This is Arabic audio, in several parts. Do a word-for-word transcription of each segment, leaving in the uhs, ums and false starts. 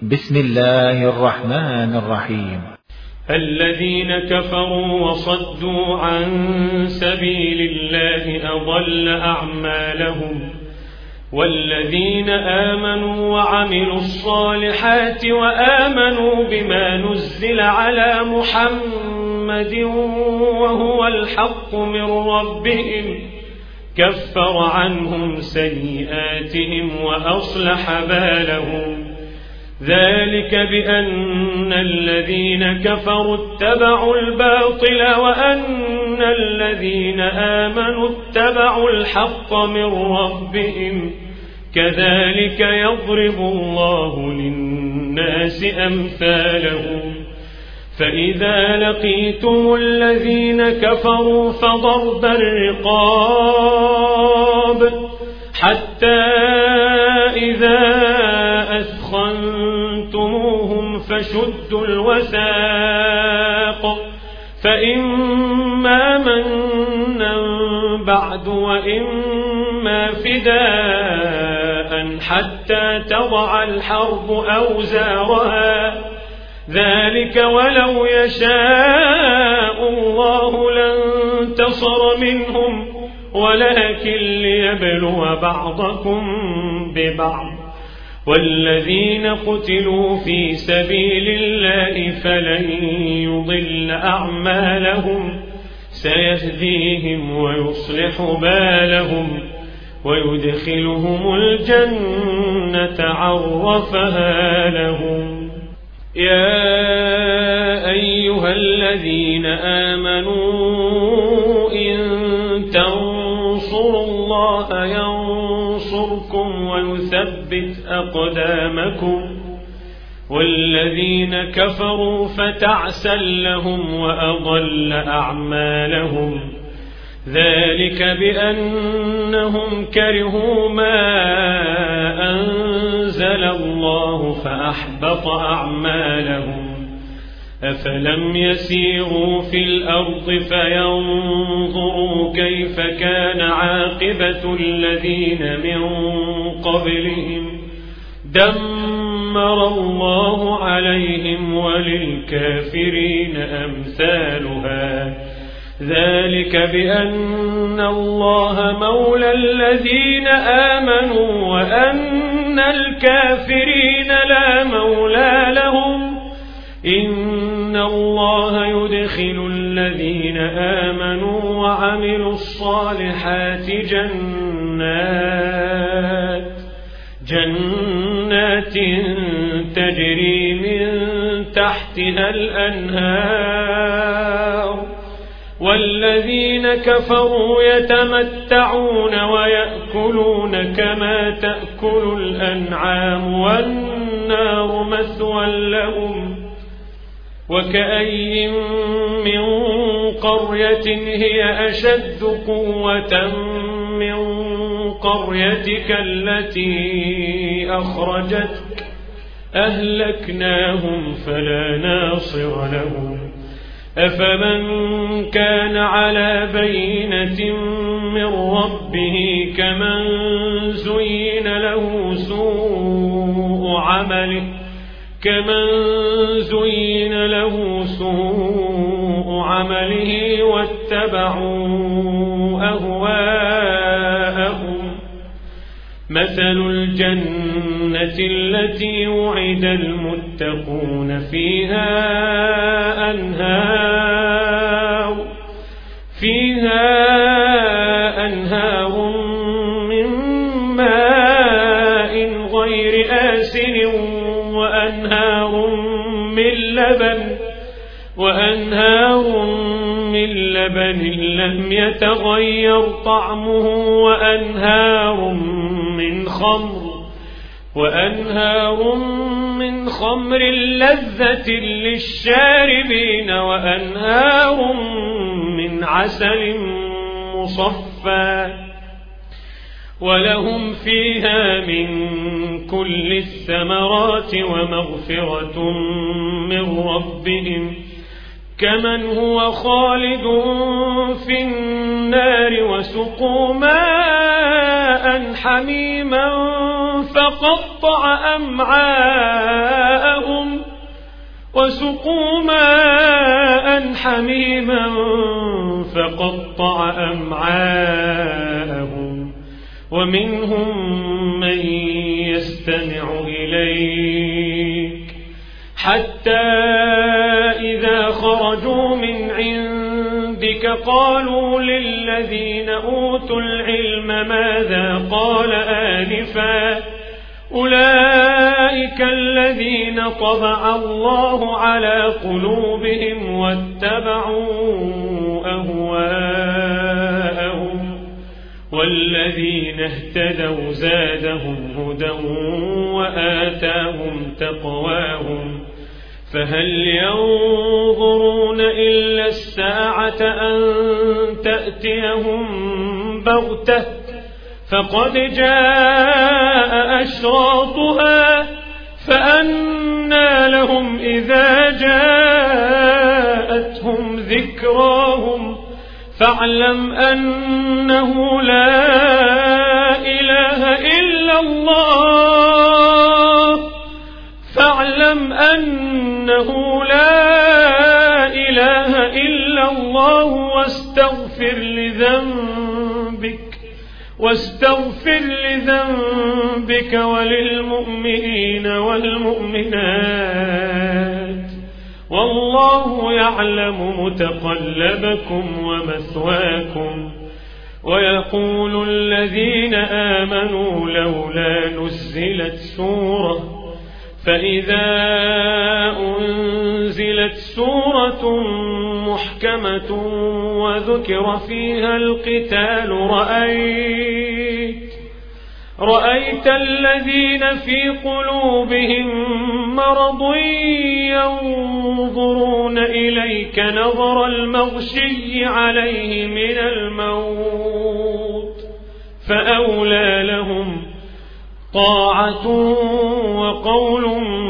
بسم الله الرحمن الرحيم. الذين كفروا وصدوا عن سبيل الله أضل أعمالهم، والذين آمنوا وعملوا الصالحات وآمنوا بما نزل على محمد وهو الحق من ربهم كفر عنهم سيئاتهم وأصلح بالهم، ذلك بأن الذين كفروا اتبعوا الباطل وأن الذين آمنوا اتبعوا الحق من ربهم، كذلك يضرب الله للناس أمثالهم. فإذا لقيتم الذين كفروا فضرب الرقاب حتى إذا أثخنتموهم فشدوا الوثاق، فإما منا بعد وإما فداء حتى تضع الحرب أوزارها، ذلك ولو يشاء الله لانتصر منهم ولكن ليبلو بعضكم ببعض، والذين قتلوا في سبيل الله فلن يضل أعمالهم سيهديهم ويصلح بالهم ويدخلهم الجنة عرفها لهم. يا أيها الذين آمنوا إن تنصروا الله ينصركم ويثبت أقدامكم، والذين كفروا فتعسا لهم وأضل أعمالهم، ذلك بأنهم كرهوا ما أنزل الله فأحبط أعمالهم. أفلم يسيروا في الأرض فينظروا كيف كان عاقبة الذين من قبلهم، دمر الله عليهم وللكافرين أمثالها، ذلك بأن الله مولى الذين آمنوا وأن الكافرين لا مولى لهم. إن الله يدخل الذين آمنوا وعملوا الصالحات جنات جنات تجري من تحتها الأنهار، والذين كفروا يتمتعون ويأكلون كما تأكل الأنعام والنار مثوى لهم. وكأي من قرية هي أشد قوة من قريتك التي أخرجتك أهلكناهم فلا ناصر لهم. أفمن كان على بينة من ربه كمن زين له سوء عمله كمن زين له سوء عمله واتبعوا أهواءهم. مثل الجنة التي وعد المتقون فيها أنهار فيها أنهار من ماء غير آسن وأنهار من لبن وأنهار من لبن لم يتغير طعمه وأنهار من خمر وأنهار من خمر لذة للشاربين وأنهار من عسل مصفى ولهم فيها من كل الثمرات ومغفرة من ربهم كمن هو خالد في النار وسقوا ماء حميما فقطع أمعاءهم وسقوا ماء حميما فقطع أمعاءهم ومنهم من يستمع إليك حتى إذا خرجوا من عندك قالوا للذين أوتوا العلم ماذا قال آنفا أولئك الذين طبع الله على قلوبهم واتبعوا أهواءهم والذين اهتدوا زادهم هدى وآتاهم تقواهم فهل ينظرون إلا الساعة أن تأتيهم بغتة فقد جاء أشراطها فأنى لهم إذا جاءتهم ذكراهم فاعلم أنه لا إله إلا الله فاعلم أنه لا إله إلا الله واستغفر لذنبك واستغفر لذنبك وللمؤمنين والمؤمنات والله يعلم متقلبكم ومثواكم ويقول الذين آمنوا لولا نزلت سورة فإذا أنزلت سورة محكمة وذكر فيها القتال رأيت رأيت الذين في قلوبهم مرض ينظرون إليك نظر المغشي عليه من الموت فأولى لهم طاعة وقول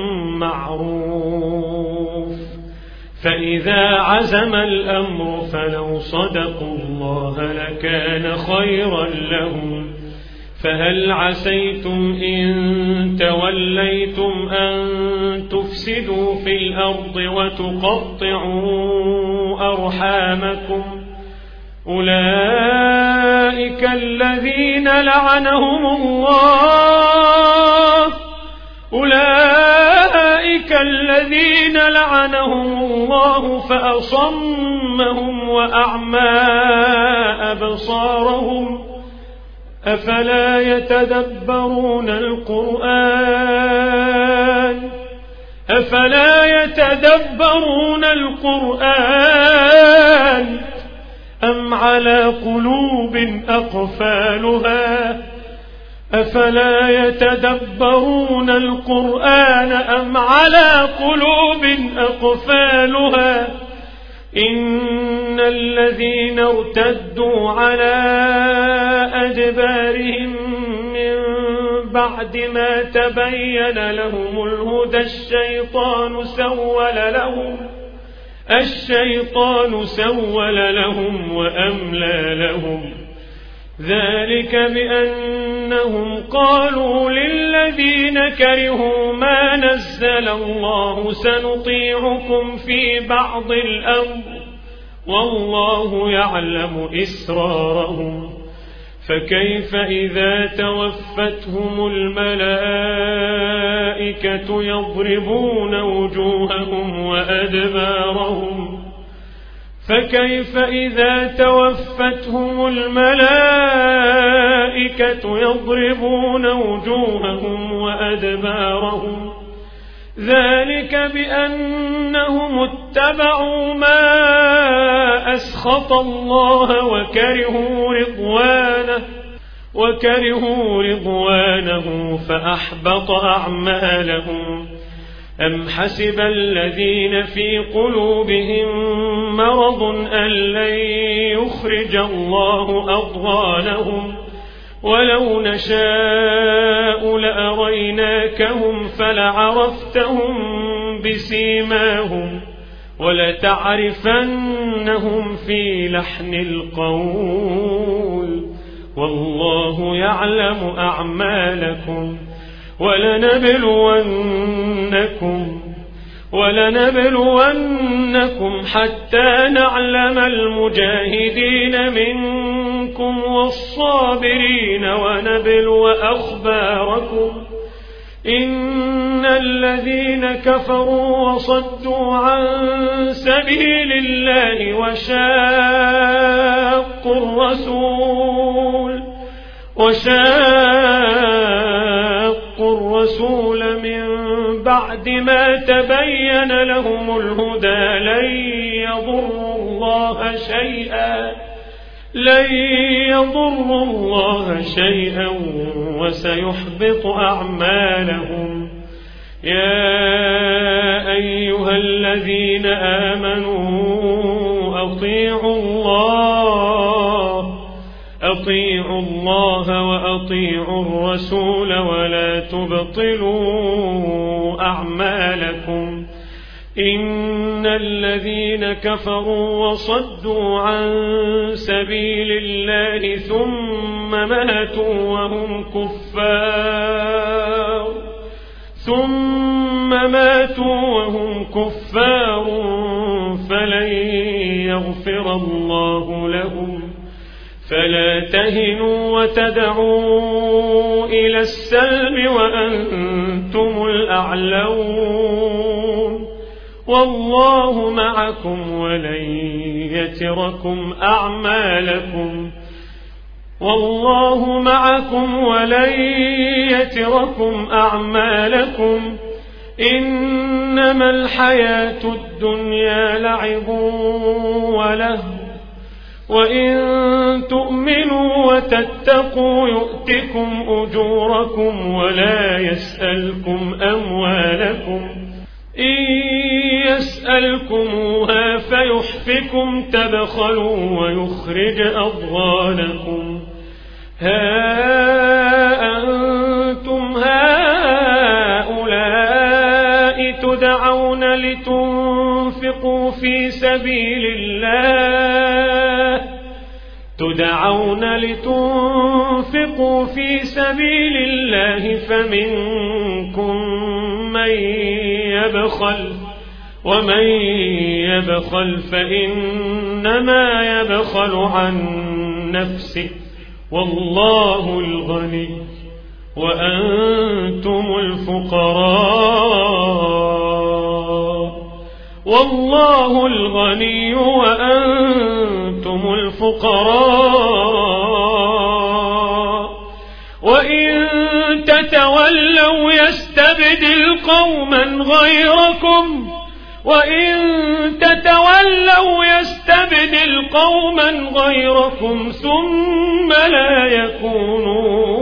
معروف فإذا عزم الأمر فلو صدقوا الله لكان خيرا لهم فهل عسيتم إن توليتم أن تفسدوا في الأرض وتقطعوا أرحامكم أولئك الذين لعنهم الله أولئك الذين لعنهم الله فأصمهم وأعمى أبصارهم أفلا يتدبرون القرآن أفلا يتدبرون القرآن أم على قلوب أقفالها أفلا يتدبرون القرآن أم على قلوب أقفالها إن الذين ارتدوا على أدبارهم من بعد ما تبين لهم الهدى الشيطان سول لهم الشيطان سول لهم وأملى لهم ذلك بأنهم قالوا للذين كرهوا ما نزل الله سنطيعكم في بعض الأمر والله يعلم إسرارهم فكيف إذا توفتهم الملائكة يضربون وجوههم وأدبارهم فكيف إذا توفتهم الملائكة يضربون وجوههم وأدبارهم ذلك بأنهم اتبعوا ما أسخط الله وكرهوا رضوانه وكرهوا رضوانه فأحبط أعمالهم أم حسب الذين في قلوبهم مرض أن لن يخرج الله أضغانهم ولو نشاء لأريناكهم فلعرفتهم بسيماهم ولتعرفنهم في لحن القول والله يعلم أعمالكم ولنبلونكم ولنبلونكم حتى نعلم المجاهدين منكم والصابرين ونبلو أخباركم إن الذين كفروا وصدوا عن سبيل الله وشاقوا الرسول وشاقوا الرسول من بعد ما تبين لهم الهدى لن يضروا الله شيئا لن يضروا الله شيئا وسيحبط أعمالهم. يا أيها الذين آمنوا أطيعوا الله أطيعوا الله وأطيعوا الرسول ولا تبطلوا أعمالكم إن الذين كفروا وصدوا عن سبيل الله ثم ماتوا وهم كفار ثم ماتوا وهم كفار فلن يغفر الله لهم فلا تهنوا وتدعوا إلى السلم وأنتم الأعلون والله معكم ولن يتركم أعمالكم والله معكم ولن يتركم أعمالكم إنما الحياة الدنيا لعب ولهو وإن تؤمنوا وتتقوا يؤتكم أجوركم ولا يسألكم أموالكم إن يسألكموها فيحفكم تبخلوا ويخرج أضغانكم ها أنتم هؤلاء تدعون لتنفقوا في سبيل الله تدعون لتنفقوا في سبيل الله فمنكم من يبخل ومن يبخل فإنما يبخل عن نفسه والله الغني وأنتم الفقراء والله الغني وأنتم الفقراء وإن تتولوا يستبدل قوما غيركم وإن تتولوا يستبدل قوما غيركم ثم لا يكونوا